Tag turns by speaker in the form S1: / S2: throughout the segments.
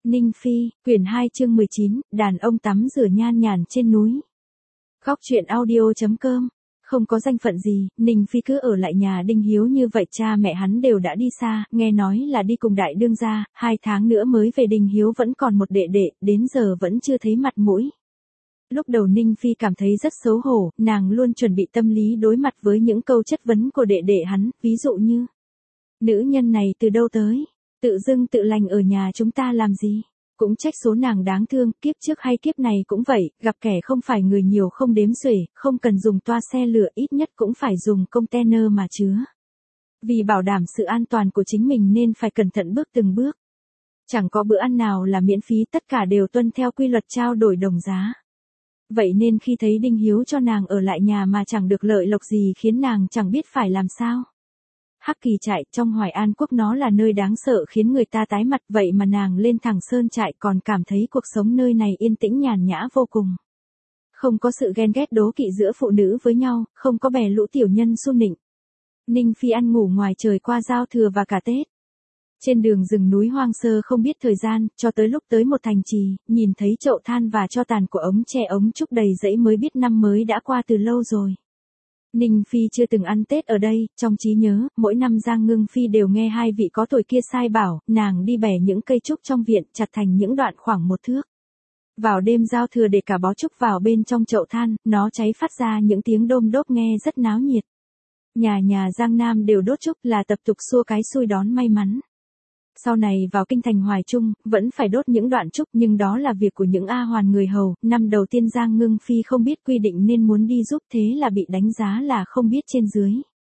S1: Ninh Phi, quyển 2 chương 19, đàn ông tắm rửa nhan nhản trên núi. Góc truyện audio.com. Không có danh phận gì, Ninh Phi cứ ở lại nhà Đinh Hiếu như vậy, cha mẹ hắn đều đã đi xa, nghe nói là đi cùng đại đương gia, 2 tháng nữa mới về. Đinh Hiếu vẫn còn một đệ đệ, đến giờ vẫn chưa thấy mặt mũi. Lúc đầu Ninh Phi cảm thấy rất xấu hổ, nàng luôn chuẩn bị tâm lý đối mặt với những câu chất vấn của đệ đệ hắn, ví dụ như: nữ nhân này từ đâu tới? Tự dưng tự lành ở nhà chúng ta làm gì? Cũng trách số nàng đáng thương, kiếp trước hay kiếp này cũng vậy, gặp kẻ không phải người nhiều không đếm xuể, không cần dùng toa xe lửa, ít nhất cũng phải dùng container mà chứa. Vì bảo đảm sự an toàn của chính mình nên phải cẩn thận bước từng bước. Chẳng có bữa ăn nào là miễn phí, tất cả đều tuân theo quy luật trao đổi đồng giá. Vậy nên khi thấy Đinh Hiếu cho nàng ở lại nhà mà chẳng được lợi lộc gì khiến nàng chẳng biết phải làm sao. Hắc Kỳ trại trong Hoài An Quốc nó là nơi đáng sợ khiến người ta tái mặt, vậy mà nàng lên thẳng Sơn trại còn cảm thấy cuộc sống nơi này yên tĩnh nhàn nhã vô cùng. Không có sự ghen ghét đố kỵ giữa phụ nữ với nhau, không có bè lũ tiểu nhân xu nịnh. Ninh Phi ăn ngủ ngoài trời qua giao thừa và cả Tết. Trên đường rừng núi hoang sơ không biết thời gian, cho tới lúc tới một thành trì, nhìn thấy chậu than và tro tàn của ống tre ống trúc đầy rẫy mới biết năm mới đã qua từ lâu rồi. Ninh Phi chưa từng ăn Tết ở đây, trong trí nhớ, mỗi năm Giang Ngưng Phi đều nghe hai vị có tuổi kia sai bảo, nàng đi bẻ những cây trúc trong viện, chặt thành những đoạn khoảng 1 thước. Vào đêm giao thừa để cả bó trúc vào bên trong chậu than, nó cháy phát ra những tiếng đôm đốp nghe rất náo nhiệt. Nhà nhà Giang Nam đều đốt trúc là tập tục xua cái xui đón may mắn. Sau này vào kinh thành Hoài Trung, vẫn phải đốt những đoạn trúc, nhưng đó là việc của những A Hoàn người hầu. Năm đầu tiên Giang Ngưng Phi không biết quy định nên muốn đi giúp, thế là bị đánh giá là không biết trên dưới.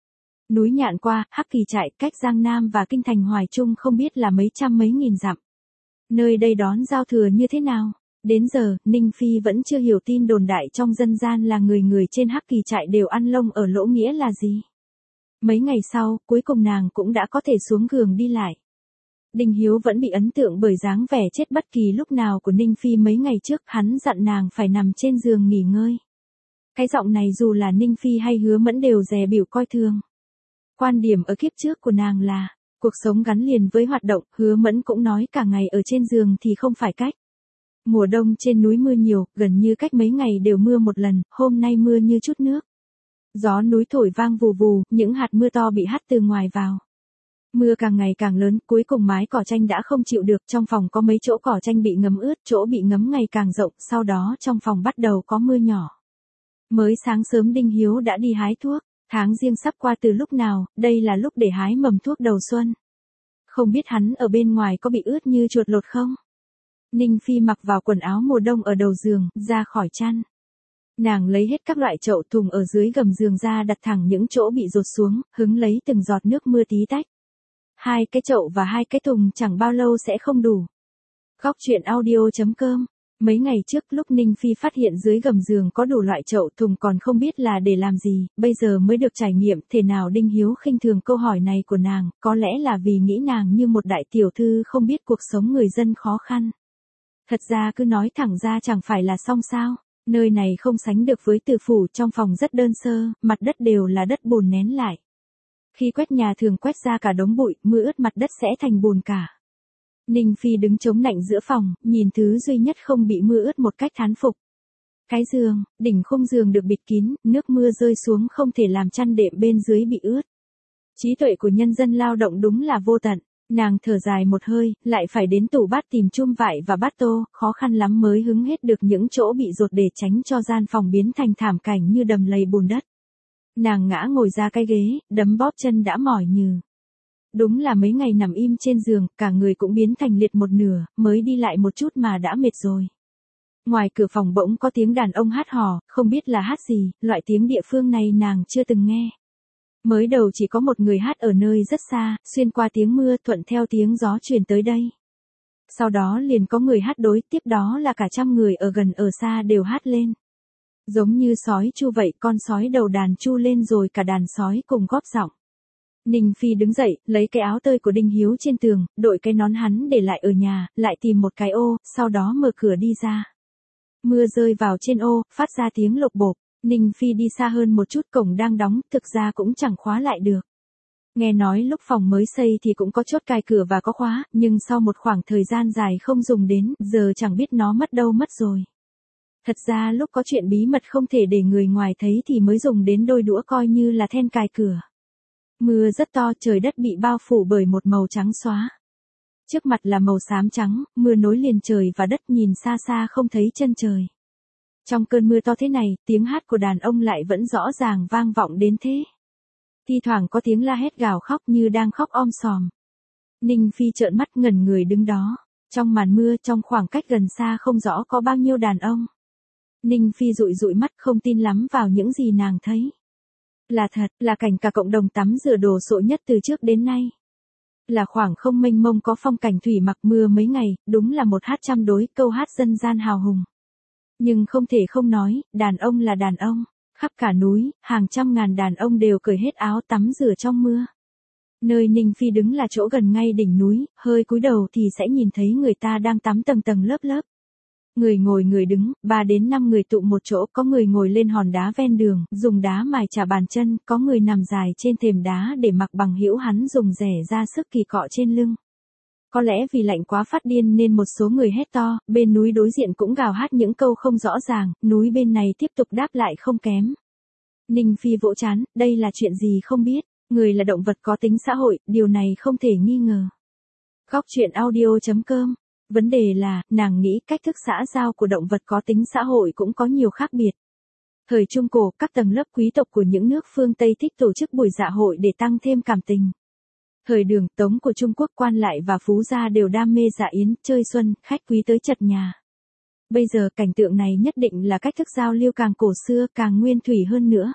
S1: Núi Nhạn qua, Hắc Kỳ trại, cách Giang Nam và kinh thành Hoài Trung không biết là mấy trăm mấy nghìn dặm. Nơi đây đón giao thừa như thế nào? Đến giờ, Ninh Phi vẫn chưa hiểu tin đồn đại trong dân gian là người người trên Hắc Kỳ trại đều ăn lông ở lỗ nghĩa là gì. Mấy ngày sau, cuối cùng nàng cũng đã có thể xuống giường đi lại. Đinh Hiếu vẫn bị ấn tượng bởi dáng vẻ chết bất kỳ lúc nào của Ninh Phi mấy ngày trước, hắn dặn nàng phải nằm trên giường nghỉ ngơi. Cái giọng này dù là Ninh Phi hay Hứa Mẫn đều dè bỉu coi thường. Quan điểm ở kiếp trước của nàng là, cuộc sống gắn liền với hoạt động, Hứa Mẫn cũng nói cả ngày ở trên giường thì không phải cách. Mùa đông trên núi mưa nhiều, gần như cách mấy ngày đều mưa một lần, hôm nay mưa như chút nước. Gió núi thổi vang vù vù, những hạt mưa to bị hắt từ ngoài vào. Mưa càng ngày càng lớn, cuối cùng mái cỏ tranh đã không chịu được, trong phòng có mấy chỗ cỏ tranh bị ngấm ướt, chỗ bị ngấm ngày càng rộng, sau đó trong phòng bắt đầu có mưa nhỏ. Mới sáng sớm Đinh Hiếu đã đi hái thuốc, tháng Giêng sắp qua từ lúc nào, đây là lúc để hái mầm thuốc đầu xuân. Không biết hắn ở bên ngoài có bị ướt như chuột lột không? Ninh Phi mặc vào quần áo mùa đông ở đầu giường, ra khỏi chăn. Nàng lấy hết các loại chậu thùng ở dưới gầm giường ra đặt thẳng những chỗ bị dột xuống, hứng lấy từng giọt nước mưa tí tách. 2 cái chậu và 2 cái thùng chẳng bao lâu sẽ không đủ. Góc truyện audio.com. Mấy ngày trước lúc Ninh Phi phát hiện dưới gầm giường có đủ loại chậu thùng còn không biết là để làm gì, bây giờ mới được trải nghiệm, thể nào Đinh Hiếu khinh thường câu hỏi này của nàng, có lẽ là vì nghĩ nàng như một đại tiểu thư không biết cuộc sống người dân khó khăn. Thật ra cứ nói thẳng ra chẳng phải là xong sao, nơi này không sánh được với Từ phủ, trong phòng rất đơn sơ, mặt đất đều là đất bùn nén lại. Khi quét nhà thường quét ra cả đống bụi, mưa ướt mặt đất sẽ thành bùn cả. Ninh Phi đứng chống nạnh giữa phòng, nhìn thứ duy nhất không bị mưa ướt một cách thán phục. Cái giường, đỉnh khung giường được bịt kín, nước mưa rơi xuống không thể làm chăn đệm bên dưới bị ướt. Trí tuệ của nhân dân lao động đúng là vô tận. Nàng thở dài một hơi, lại phải đến tủ bát tìm chum vải và bát tô, khó khăn lắm mới hứng hết được những chỗ bị dột để tránh cho gian phòng biến thành thảm cảnh như đầm lầy bùn đất. Nàng ngã ngồi ra cái ghế, đấm bóp chân đã mỏi nhừ. Đúng là mấy ngày nằm im trên giường, cả người cũng biến thành liệt một nửa, mới đi lại một chút mà đã mệt rồi. Ngoài cửa phòng bỗng có tiếng đàn ông hát hò, không biết là hát gì, loại tiếng địa phương này nàng chưa từng nghe. Mới đầu chỉ có một người hát ở nơi rất xa, xuyên qua tiếng mưa thuận theo tiếng gió truyền tới đây. Sau đó liền có người hát đối, tiếp đó là cả trăm người ở gần ở xa đều hát lên. Giống như sói chu vậy, con sói đầu đàn chu lên rồi cả đàn sói cùng góp giọng. Ninh Phi đứng dậy, lấy cái áo tơi của Đinh Hiếu trên tường, đội cái nón hắn để lại ở nhà, lại tìm một cái ô, sau đó mở cửa đi ra. Mưa rơi vào trên ô, phát ra tiếng lộc bộp. Ninh Phi đi xa hơn một chút, cổng đang đóng, thực ra cũng chẳng khóa lại được. Nghe nói lúc phòng mới xây thì cũng có chốt cài cửa và có khóa, nhưng sau một khoảng thời gian dài không dùng đến, giờ chẳng biết nó mất đâu mất rồi. Thật ra lúc có chuyện bí mật không thể để người ngoài thấy thì mới dùng đến đôi đũa coi như là then cài cửa. Mưa rất to, trời đất bị bao phủ bởi một màu trắng xóa. Trước mặt là màu xám trắng, mưa nối liền trời và đất, nhìn xa xa không thấy chân trời. Trong cơn mưa to thế này, tiếng hát của đàn ông lại vẫn rõ ràng vang vọng đến thế. Thi thoảng có tiếng la hét gào khóc như đang khóc om sòm. Ninh Phi trợn mắt ngẩn người đứng đó. Trong màn mưa, trong khoảng cách gần xa không rõ có bao nhiêu đàn ông. Ninh Phi dụi dụi mắt không tin lắm vào những gì nàng thấy. Là thật, là cảnh cả cộng đồng tắm rửa đồ sộ nhất từ trước đến nay. Là khoảng không mênh mông có phong cảnh thủy mặc mưa mấy ngày, đúng là một hát trăm đối, câu hát dân gian hào hùng. Nhưng không thể không nói, đàn ông là đàn ông. Khắp cả núi, hàng trăm ngàn đàn ông đều cởi hết áo tắm rửa trong mưa. Nơi Ninh Phi đứng là chỗ gần ngay đỉnh núi, hơi cúi đầu thì sẽ nhìn thấy người ta đang tắm tầng tầng lớp lớp. Người ngồi người đứng, 3 đến 5 người tụ một chỗ, có người ngồi lên hòn đá ven đường, dùng đá mài chà bàn chân, có người nằm dài trên thềm đá để mặc bằng hữu hắn dùng rẻ ra sức kỳ cọ trên lưng. Có lẽ vì lạnh quá phát điên nên một số người hét to, bên núi đối diện cũng gào hát những câu không rõ ràng, núi bên này tiếp tục đáp lại không kém. Ninh Phi vỗ trán, đây là chuyện gì không biết, người là động vật có tính xã hội, điều này không thể nghi ngờ. Góc truyện audio.com. Vấn đề là, nàng nghĩ cách thức xã giao của động vật có tính xã hội cũng có nhiều khác biệt. Thời Trung Cổ, các tầng lớp quý tộc của những nước phương Tây thích tổ chức buổi dạ hội để tăng thêm cảm tình. Thời Đường, Tống của Trung Quốc, quan lại và phú gia đều đam mê dạ yến, chơi xuân, khách quý tới chật nhà. Bây giờ cảnh tượng này nhất định là cách thức giao lưu càng cổ xưa, càng nguyên thủy hơn nữa.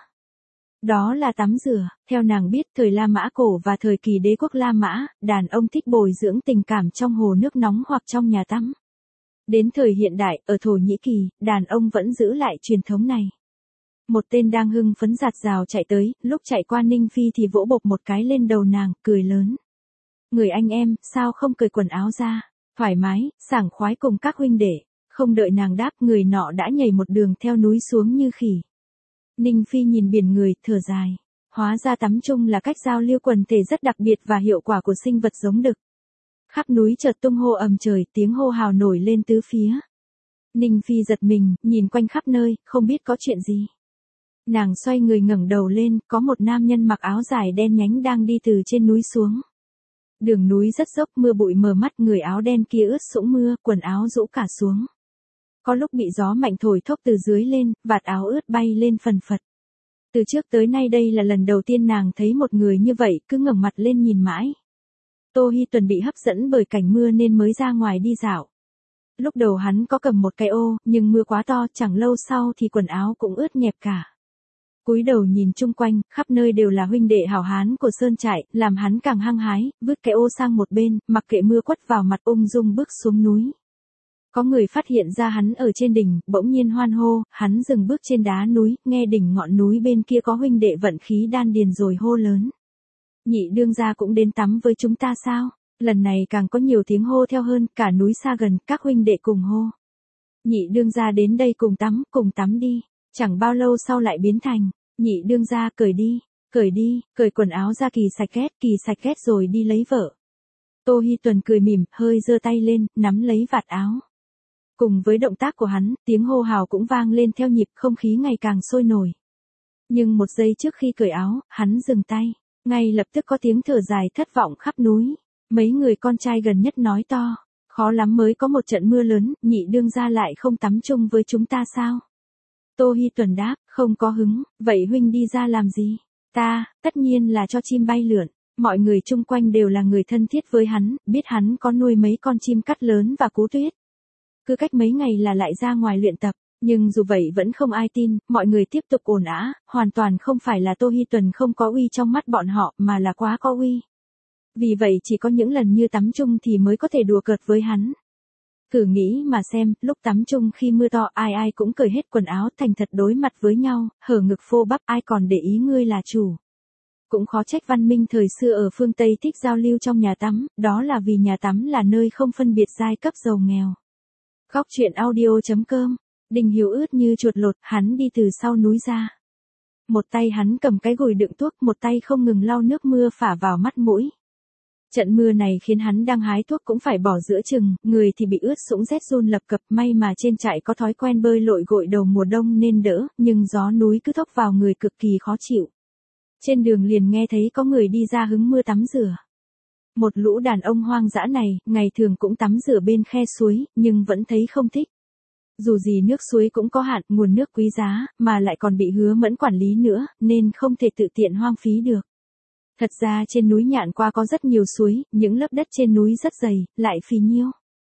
S1: Đó là tắm rửa. Theo nàng biết, thời La Mã cổ và thời kỳ đế quốc La Mã, đàn ông thích bồi dưỡng tình cảm trong hồ nước nóng hoặc trong nhà tắm. Đến thời hiện đại, ở Thổ Nhĩ Kỳ, đàn ông vẫn giữ lại truyền thống này. Một tên đang hưng phấn rạt rào chạy tới, lúc chạy qua Ninh Phi thì vỗ bộp một cái lên đầu nàng, cười lớn. Người anh em, sao không cởi quần áo ra? Thoải mái, sảng khoái cùng các huynh đệ. Không đợi nàng đáp, người nọ đã nhảy một đường theo núi xuống như khỉ. Ninh Phi nhìn biển người, thở dài. Hóa ra tắm chung là cách giao lưu quần thể rất đặc biệt và hiệu quả của sinh vật giống đực. Khắp núi chợt tung hô ầm trời, tiếng hô hào nổi lên tứ phía. Ninh Phi giật mình, nhìn quanh khắp nơi, không biết có chuyện gì. Nàng xoay người ngẩng đầu lên, có một nam nhân mặc áo dài đen nhánh đang đi từ trên núi xuống. Đường núi rất dốc, mưa bụi mờ mắt, người áo đen kia ướt sũng mưa, quần áo rũ cả xuống. Có lúc bị gió mạnh thổi thốc từ dưới lên, vạt áo ướt bay lên phần phật. Từ trước tới nay đây là lần đầu tiên nàng thấy một người như vậy, cứ ngẩng mặt lên nhìn mãi. Tô Hi Tuần bị hấp dẫn bởi cảnh mưa nên mới ra ngoài đi dạo. Lúc đầu hắn có cầm một cái ô, nhưng mưa quá to, chẳng lâu sau thì quần áo cũng ướt nhẹp cả. Cúi đầu nhìn chung quanh, khắp nơi đều là huynh đệ hảo hán của sơn trại, làm hắn càng hăng hái, vứt cái ô sang một bên, mặc kệ mưa quất vào mặt, ung dung bước xuống núi. Có người phát hiện ra hắn ở trên đỉnh, bỗng nhiên hoan hô, hắn dừng bước trên đá núi, nghe đỉnh ngọn núi bên kia có huynh đệ vận khí đan điền rồi hô lớn. Nhị đương gia cũng đến tắm với chúng ta sao? Lần này càng có nhiều tiếng hô theo hơn, cả núi xa gần, các huynh đệ cùng hô. Nhị đương gia đến đây cùng tắm đi. Chẳng bao lâu sau lại biến thành, nhị đương gia cởi đi, cởi quần áo ra kỳ sạch ghét rồi đi lấy vợ. Tô Hi Tuần cười mỉm, hơi giơ tay lên, nắm lấy vạt áo. Cùng với động tác của hắn, tiếng hô hào cũng vang lên theo nhịp, không khí ngày càng sôi nổi. Nhưng một giây trước khi cởi áo, hắn dừng tay, ngay lập tức có tiếng thở dài thất vọng khắp núi. Mấy người con trai gần nhất nói to, khó lắm mới có một trận mưa lớn, nhị đương gia lại không tắm chung với chúng ta sao? Tô Hi Tuần đáp, không có hứng, vậy huynh đi ra làm gì? Tất nhiên là cho chim bay lượn. Mọi người chung quanh đều là người thân thiết với hắn, biết hắn có nuôi mấy con chim cắt lớn và cú tuyết. Cứ cách mấy ngày là lại ra ngoài luyện tập, nhưng dù vậy vẫn không ai tin, mọi người tiếp tục ồn ào, hoàn toàn không phải là Tô Hi Tuần không có uy trong mắt bọn họ, mà là quá có uy. Vì vậy chỉ có những lần như tắm chung thì mới có thể đùa cợt với hắn. Thử nghĩ mà xem, lúc tắm chung khi mưa to ai ai cũng cởi hết quần áo thành thật đối mặt với nhau, hở ngực phô bắp, ai còn để ý ngươi là chủ. Cũng khó trách văn minh thời xưa ở phương Tây thích giao lưu trong nhà tắm, đó là vì nhà tắm là nơi không phân biệt giai cấp giàu nghèo. Góc truyện audio.com. Đình Hiếu ướt như chuột lột, hắn đi từ sau núi ra. Một tay hắn cầm cái gùi đựng thuốc, một tay không ngừng lau nước mưa phả vào mắt mũi. Trận mưa này khiến hắn đang hái thuốc cũng phải bỏ giữa chừng, người thì bị ướt sũng rét run lập cập, may mà trên trại có thói quen bơi lội gội đầu mùa đông nên đỡ, nhưng gió núi cứ thốc vào người cực kỳ khó chịu. Trên đường liền nghe thấy có người đi ra hứng mưa tắm rửa. Một lũ đàn ông hoang dã này, ngày thường cũng tắm rửa bên khe suối, nhưng vẫn thấy không thích. Dù gì nước suối cũng có hạn, nguồn nước quý giá, mà lại còn bị Hứa Mẫn quản lý nữa, nên không thể tự tiện hoang phí được. Thật ra trên núi Nhạn Qua có rất nhiều suối, những lớp đất trên núi rất dày, lại phì nhiêu.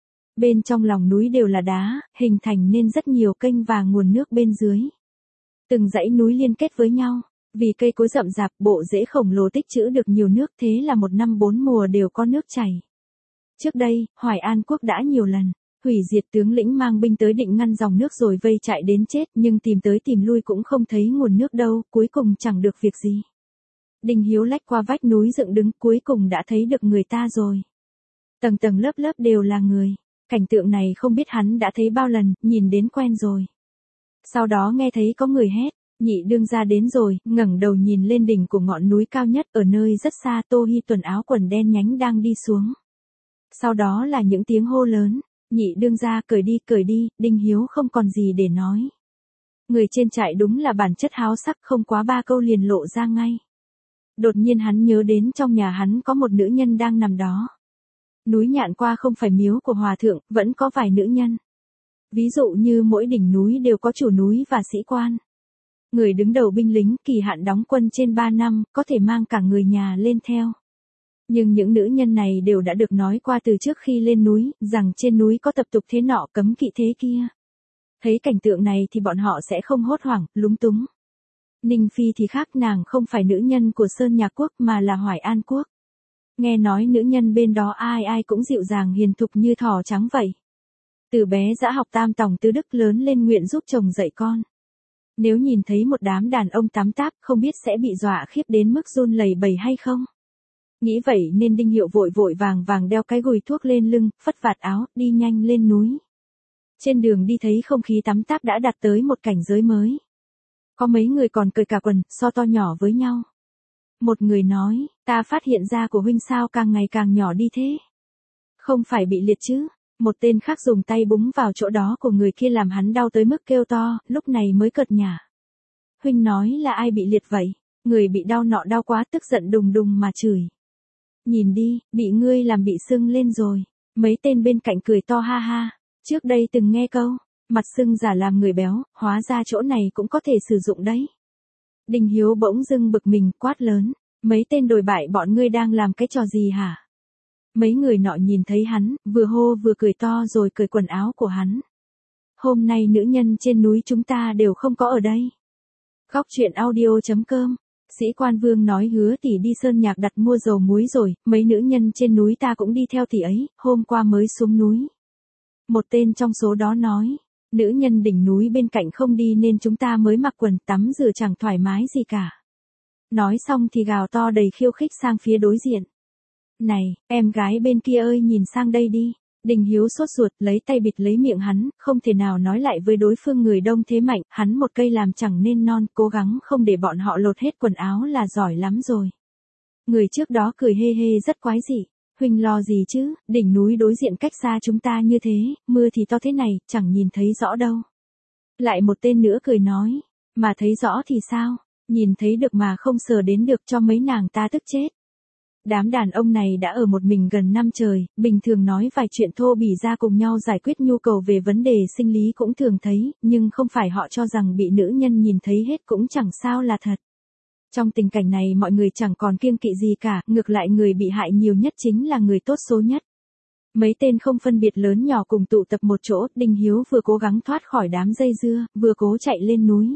S1: Bên trong lòng núi đều là đá, hình thành nên rất nhiều kênh và nguồn nước bên dưới. Từng dãy núi liên kết với nhau, vì cây cối rậm rạp, bộ rễ khổng lồ tích trữ được nhiều nước, thế là một năm 4 mùa đều có nước chảy. Trước đây, Hoài An Quốc đã nhiều lần hủy diệt, tướng lĩnh mang binh tới định ngăn dòng nước rồi vây trại đến chết, nhưng tìm tới tìm lui cũng không thấy nguồn nước đâu, cuối cùng chẳng được việc gì. Đinh Hiếu lách qua vách núi dựng đứng, cuối cùng đã thấy được người ta rồi. Tầng tầng lớp lớp đều là người. Cảnh tượng này không biết hắn đã thấy bao lần, nhìn đến quen rồi. Sau đó nghe thấy có người hét, Nhị đương gia đến rồi, ngẩng đầu nhìn lên đỉnh của ngọn núi cao nhất, ở nơi rất xa Tô Hi Tuần áo quần đen nhánh đang đi xuống. Sau đó là những tiếng hô lớn, Nhị đương gia cởi đi, Đinh Hiếu không còn gì để nói. Người trên trại đúng là bản chất háo sắc, không quá 3 câu liền lộ ra ngay. Đột nhiên hắn nhớ đến trong nhà hắn có một nữ nhân đang nằm đó. Núi Nhạn Qua không phải miếu của hòa thượng, vẫn có vài nữ nhân. Ví dụ như mỗi đỉnh núi đều có chủ núi và sĩ quan. Người đứng đầu binh lính, kỳ hạn đóng quân trên 3 năm, có thể mang cả người nhà lên theo. Nhưng những nữ nhân này đều đã được nói qua từ trước khi lên núi, rằng trên núi có tập tục thế nọ cấm kỵ thế kia. Thấy cảnh tượng này thì bọn họ sẽ không hốt hoảng, lúng túng. Ninh Phi thì khác, nàng không phải nữ nhân của Sơn Nhạc Quốc mà là Hoài An Quốc. Nghe nói nữ nhân bên đó ai ai cũng dịu dàng hiền thục như thỏ trắng vậy. Từ bé đã học tam tòng tứ đức, lớn lên nguyện giúp chồng dạy con. Nếu nhìn thấy một đám đàn ông tắm táp không biết sẽ bị dọa khiếp đến mức run lẩy bẩy hay không. Nghĩ vậy nên Đinh Hiệu vội vội vàng vàng đeo cái gùi thuốc lên lưng, phất vạt áo, đi nhanh lên núi. Trên đường đi thấy không khí tắm táp đã đạt tới một cảnh giới mới. Có mấy người còn cởi cả quần, so to nhỏ với nhau. Một người nói, ta phát hiện da của huynh sao càng ngày càng nhỏ đi thế. Không phải bị liệt chứ. Một tên khác dùng tay búng vào chỗ đó của người kia làm hắn đau tới mức kêu to, lúc này mới cợt nhả. Huynh nói là ai bị liệt vậy? Người bị đau nọ đau quá tức giận đùng đùng mà chửi. Nhìn đi, bị ngươi làm bị sưng lên rồi. Mấy tên bên cạnh cười to ha ha. Trước đây từng nghe câu, mặt sưng giả làm người béo, hóa ra chỗ này cũng có thể sử dụng đấy. Đinh Hiếu bỗng dưng bực mình, quát lớn. Mấy tên đồi bại bọn ngươi đang làm cái trò gì hả? Mấy người nọ nhìn thấy hắn, vừa hô vừa cười to rồi cởi quần áo của hắn. Hôm nay nữ nhân trên núi chúng ta đều không có ở đây. Góc truyện audio.com. Sĩ quan Vương nói Hứa tỷ đi Sơn Nhạc đặt mua dầu muối rồi, mấy nữ nhân trên núi ta cũng đi theo tỷ ấy, hôm qua mới xuống núi. Một tên trong số đó nói, nữ nhân đỉnh núi bên cạnh không đi nên chúng ta mới mặc quần tắm rửa chẳng thoải mái gì cả. Nói xong thì gào to đầy khiêu khích sang phía đối diện. Này, em gái bên kia ơi nhìn sang đây đi. Đinh Hiếu sốt ruột lấy tay bịt lấy miệng hắn, không thể nào nói lại với đối phương người đông thế mạnh, hắn một cây làm chẳng nên non, cố gắng không để bọn họ lột hết quần áo là giỏi lắm rồi. Người trước đó cười hê hê rất quái dị. Huynh lo gì chứ, đỉnh núi đối diện cách xa chúng ta như thế, mưa thì to thế này, chẳng nhìn thấy rõ đâu. Lại một tên nữa cười nói, mà thấy rõ thì sao, nhìn thấy được mà không sờ đến được cho mấy nàng ta tức chết. Đám đàn ông này đã ở một mình gần năm trời, bình thường nói vài chuyện thô bỉ ra cùng nhau giải quyết nhu cầu về vấn đề sinh lý cũng thường thấy, nhưng không phải họ cho rằng bị nữ nhân nhìn thấy hết cũng chẳng sao là thật. Trong tình cảnh này mọi người chẳng còn kiêng kỵ gì cả, ngược lại người bị hại nhiều nhất chính là người tốt số nhất. Mấy tên không phân biệt lớn nhỏ cùng tụ tập một chỗ, Đinh Hiếu vừa cố gắng thoát khỏi đám dây dưa, vừa cố chạy lên núi.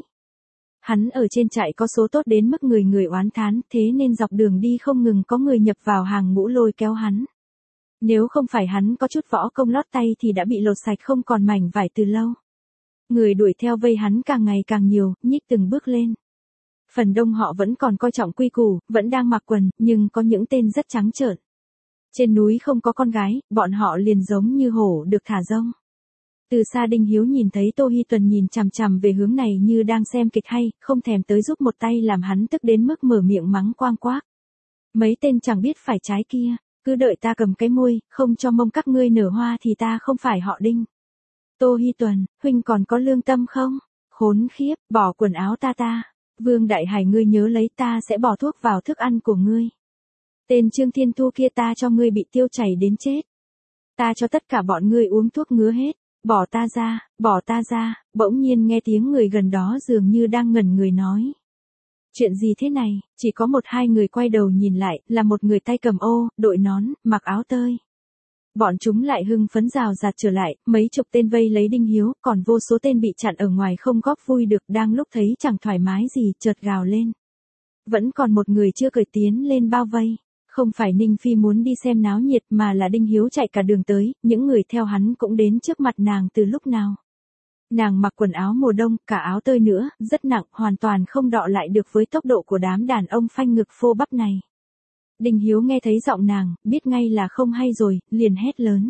S1: Hắn ở trên trại có số tốt đến mức người người oán thán, thế nên dọc đường đi không ngừng có người nhập vào hàng ngũ lôi kéo hắn. Nếu không phải hắn có chút võ công lót tay thì đã bị lột sạch không còn mảnh vải từ lâu. Người đuổi theo vây hắn càng ngày càng nhiều, nhích từng bước lên. Phần đông họ vẫn còn coi trọng quy củ, vẫn đang mặc quần, nhưng có những tên rất trắng trợn. Trên núi không có con gái, bọn họ liền giống như hổ được thả rông. Từ xa Đinh Hiếu nhìn thấy Tô Hi Tuần nhìn chằm chằm về hướng này như đang xem kịch hay, không thèm tới giúp một tay làm hắn tức đến mức mở miệng mắng quang quác. Mấy tên chẳng biết phải trái kia, cứ đợi ta cầm cái môi, không cho mông các ngươi nở hoa thì ta không phải họ Đinh. Tô Hi Tuần, huynh còn có lương tâm không? Khốn khiếp, bỏ quần áo ta. Vương Đại Hải ngươi nhớ lấy, ta sẽ bỏ thuốc vào thức ăn của ngươi. Tên Trương Thiên Thu kia ta cho ngươi bị tiêu chảy đến chết. Ta cho tất cả bọn ngươi uống thuốc ngứa hết. Bỏ ta ra, bỗng nhiên nghe tiếng người gần đó dường như đang ngẩn người nói. Chuyện gì thế này, chỉ có một hai người quay đầu nhìn lại, là một người tay cầm ô, đội nón, mặc áo tơi. Bọn chúng lại hưng phấn rào rạt trở lại, mấy chục tên vây lấy Đinh Hiếu, còn vô số tên bị chặn ở ngoài không góp vui được, đang lúc thấy chẳng thoải mái gì, chợt gào lên. Vẫn còn một người chưa cởi tiến lên bao vây. Không phải Ninh Phi muốn đi xem náo nhiệt mà là Đinh Hiếu chạy cả đường tới, những người theo hắn cũng đến trước mặt nàng từ lúc nào. Nàng mặc quần áo mùa đông, cả áo tơi nữa, rất nặng, hoàn toàn không đọ lại được với tốc độ của đám đàn ông phanh ngực phô bắp này. Đinh Hiếu nghe thấy giọng nàng, biết ngay là không hay rồi, liền hét lớn.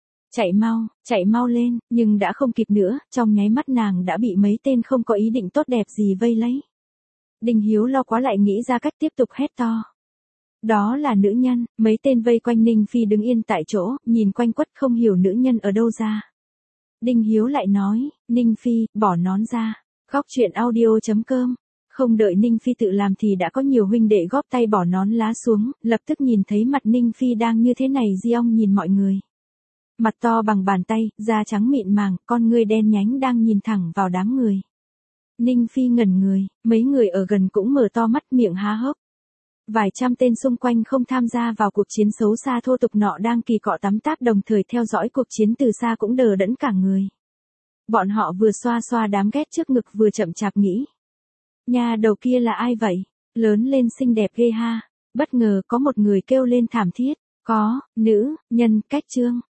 S1: Chạy mau lên, nhưng đã không kịp nữa, trong nháy mắt nàng đã bị mấy tên không có ý định tốt đẹp gì vây lấy. Đinh Hiếu lo quá lại nghĩ ra cách tiếp tục hét to. Đó là nữ nhân, mấy tên vây quanh Ninh Phi đứng yên tại chỗ, nhìn quanh quất không hiểu nữ nhân ở đâu ra. Đinh Hiếu lại nói, Ninh Phi, bỏ nón ra. Góc truyện audio.com. Không đợi Ninh Phi tự làm thì đã có nhiều huynh đệ góp tay bỏ nón lá xuống, lập tức nhìn thấy mặt Ninh Phi đang như thế này Diong nhìn mọi người. Mặt to bằng bàn tay, da trắng mịn màng, con ngươi đen nhánh đang nhìn thẳng vào đám người. Ninh Phi ngẩn người, mấy người ở gần cũng mở to mắt miệng há hốc. Vài trăm tên xung quanh không tham gia vào cuộc chiến xấu xa thô tục nọ đang kỳ cọ tắm táp đồng thời theo dõi cuộc chiến từ xa cũng đờ đẫn cả người. Bọn họ vừa xoa xoa đám ghét trước ngực vừa chậm chạp nghĩ. Nhà đầu kia là ai vậy? Lớn lên xinh đẹp ghê ha. Bất ngờ có một người kêu lên thảm thiết. Có, nữ, nhân, cách trương.